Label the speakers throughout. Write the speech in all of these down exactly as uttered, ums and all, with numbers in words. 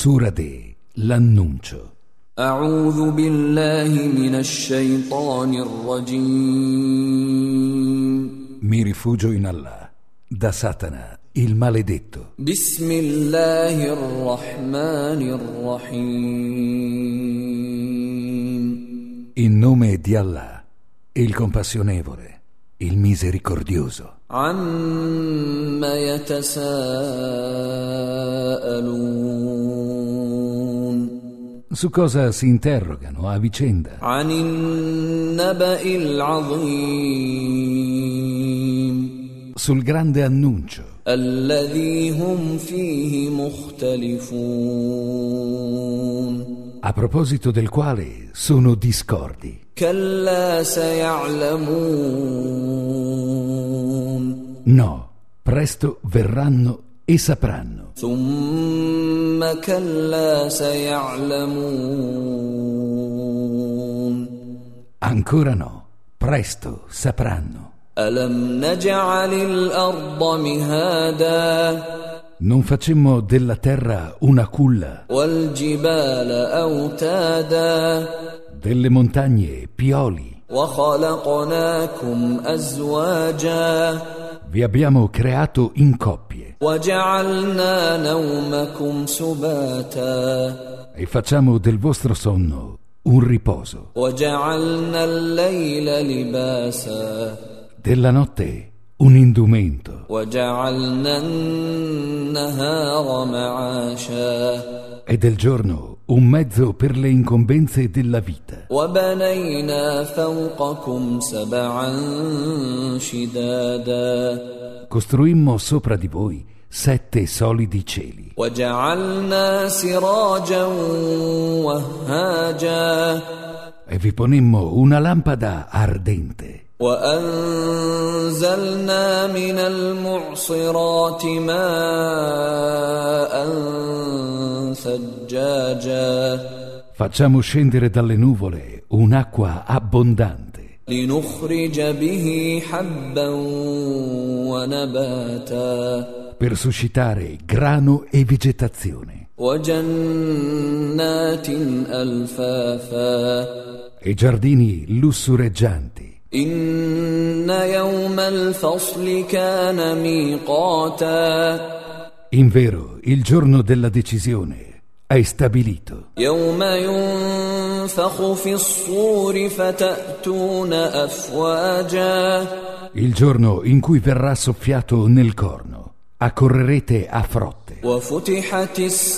Speaker 1: Sura de L'Annuncio.
Speaker 2: أعوذ بالله من الشيطان الرجيم.
Speaker 1: Mi rifugio in Allah, da Satana, il maledetto.
Speaker 2: بسم الله الرحمن الرحيم.
Speaker 1: In nome di Allah, il compassionevole, il misericordioso.
Speaker 2: عما يتساءلون.
Speaker 1: Su cosa si interrogano a vicenda?
Speaker 2: عن النبأ العظيم.
Speaker 1: Sul grande annuncio,
Speaker 2: الذي هم فيه مختلفون.
Speaker 1: a proposito del quale sono discordi.
Speaker 2: كلا سيعلمون.
Speaker 1: No, presto verranno e sapranno.
Speaker 2: ثم كلا سيعلمون.
Speaker 1: Ancora no, presto sapranno.
Speaker 2: ألم نجعل الأرض مهادا.
Speaker 1: Non facemmo della terra una culla,
Speaker 2: والجبال أوتادا.
Speaker 1: delle montagne pioli.
Speaker 2: وخلقناكم أزواجا.
Speaker 1: Vi abbiamo creato in coppie
Speaker 2: وجعلنا نومكم سباتا.
Speaker 1: e facciamo del vostro sonno un riposo,
Speaker 2: وجعلنا الليل لباسا.
Speaker 1: della notte un indumento
Speaker 2: وجعلنا النهار معاشا.
Speaker 1: e del giorno un mezzo per le incombenze della vita.
Speaker 2: وبنينا فوقكم سبعا شدادا.
Speaker 1: Costruimmo sopra di voi sette solidi cieli
Speaker 2: وجعلنا سراجا وهاجا.
Speaker 1: e vi ponemmo una lampada ardente.
Speaker 2: وأنزلنا من المعصرات ماء ثجاجا.
Speaker 1: Facciamo scendere dalle nuvole un'acqua abbondante
Speaker 2: لنخرج به حبا ونباتا.
Speaker 1: per suscitare grano e vegetazione
Speaker 2: وجنات ألفافا.
Speaker 1: e giardini lussureggianti.
Speaker 2: إن يوم الفصل كان ميقاتا.
Speaker 1: In vero, il giorno della decisione è stabilito.
Speaker 2: يوم ينفخ في الصور فتأتون أفواجا.
Speaker 1: Il giorno in cui verrà soffiato nel corno, accorrerete a frotte.
Speaker 2: وفتحت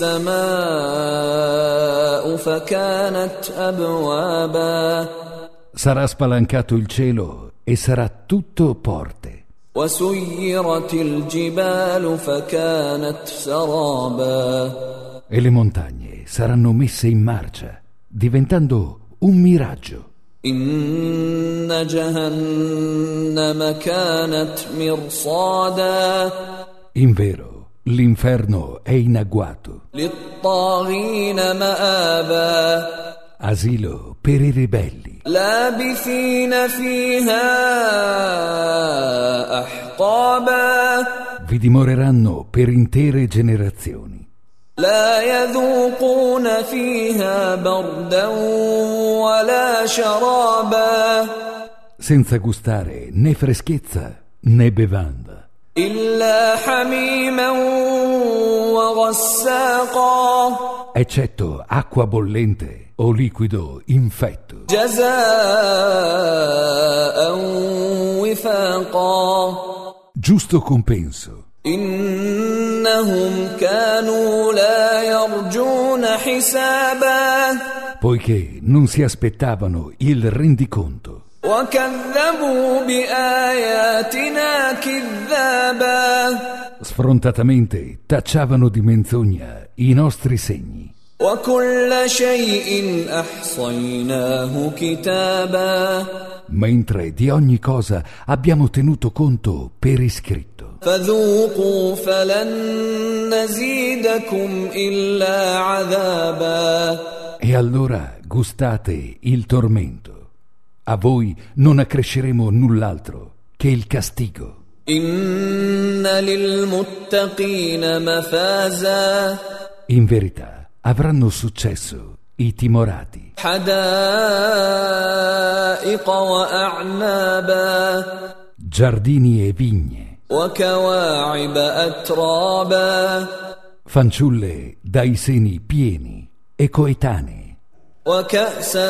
Speaker 2: السماء فكانت أبوابا.
Speaker 1: Sarà spalancato il cielo e sarà tutto porte.
Speaker 2: وسيرت الجبال فكانت سرابا.
Speaker 1: E le montagne saranno messe in marcia, diventando un miraggio.
Speaker 2: إن جهنم كانت مرصادا.
Speaker 1: In vero, l'inferno è in agguato,
Speaker 2: للطاغين مآبا.
Speaker 1: asilo per i ribelli.
Speaker 2: لابثين فيها أحقابا.
Speaker 1: Vi dimoreranno per intere generazioni,
Speaker 2: لا يذوقون فيها بردا ولا شرابا.
Speaker 1: senza gustare né freschezza né bevanda,
Speaker 2: إلا حميما وغساقا.
Speaker 1: eccetto acqua bollente o liquido infetto,
Speaker 2: جزاء وفاقا.
Speaker 1: giusto compenso,
Speaker 2: إنهم كانوا لا يرجون حسابا.
Speaker 1: poiché non si aspettavano il rendiconto
Speaker 2: وكذبوا بآياتنا كذابا.
Speaker 1: sfrontatamente tacciavano di menzogna i nostri segni.
Speaker 2: وكل شيء أحصيناه كتابا.
Speaker 1: Mentre di ogni cosa abbiamo tenuto conto per iscritto.
Speaker 2: فذوقوا فلن نزيدكم إلا عذابا.
Speaker 1: E allora gustate il tormento. A voi non accresceremo null'altro che il castigo.
Speaker 2: إن للمتقين مفازا.
Speaker 1: In verità, avranno successo i timorati.
Speaker 2: حدائق وأعنابا
Speaker 1: Giardini e vigne,
Speaker 2: وكواعب أترابا
Speaker 1: fanciulle dai seni pieni e coetanei,
Speaker 2: وكأسا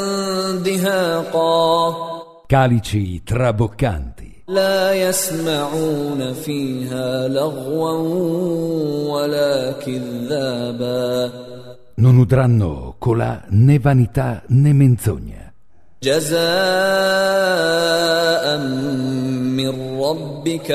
Speaker 2: دهاقا
Speaker 1: calici traboccanti,
Speaker 2: لا يسمعون فيها لغوا ولا كذابا
Speaker 1: non udranno colà né vanità né menzogna,
Speaker 2: جزاء من ربك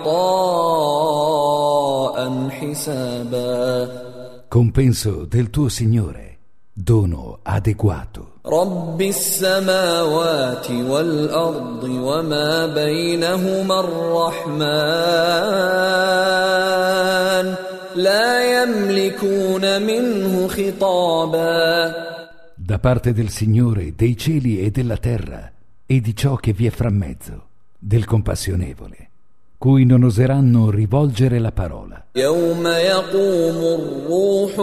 Speaker 2: عطاء حسابا
Speaker 1: compenso del tuo Signore, dono adeguato.
Speaker 2: رب السماوات والأرض وما بينهما الرحمن لا يملكون منه خطابا
Speaker 1: Da parte del Signore dei cieli e della terra e di ciò che vi è fra mezzo, del compassionevole, cui non oseranno rivolgere la parola.
Speaker 2: يوم يقوم الروح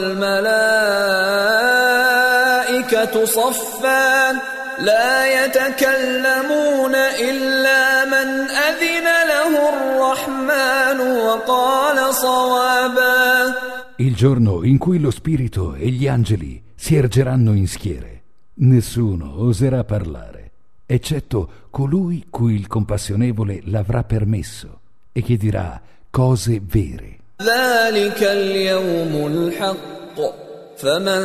Speaker 2: والملائكة صفا لا يتكلمون إلا من أذن له الرحمن وقال صوابا
Speaker 1: Il giorno in cui lo Spirito e gli angeli si ergeranno in schiere, nessuno oserà parlare, eccetto colui cui il compassionevole l'avrà permesso e che dirà cose vere.
Speaker 2: ذلك اليوم الحق فمن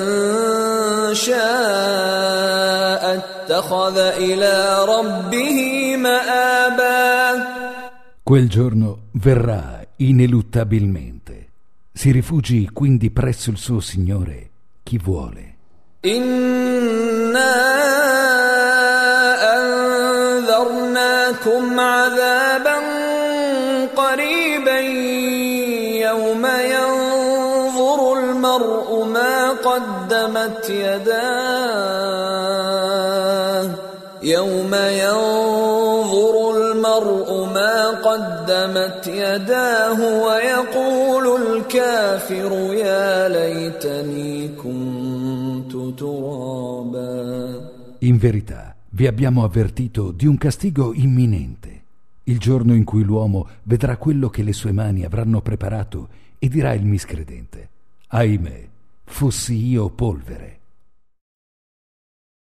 Speaker 2: شاء اتخذ إلى ربه مآبا
Speaker 1: Quel giorno verrà ineluttabilmente. Si rifugi quindi presso il suo Signore chi vuole.
Speaker 2: إنا أنذرناكم عذابا قريبا يوم ينظر المرء ما قدمت يداه يوم ينظر المرء ما قدمت يداه ويقول الكافر يا ليتني كنت ترابا.
Speaker 1: In verità, vi abbiamo avvertito di un castigo imminente, il giorno in cui l'uomo vedrà quello che le sue mani avranno preparato e dirà il miscredente: ahimè, fossi io polvere.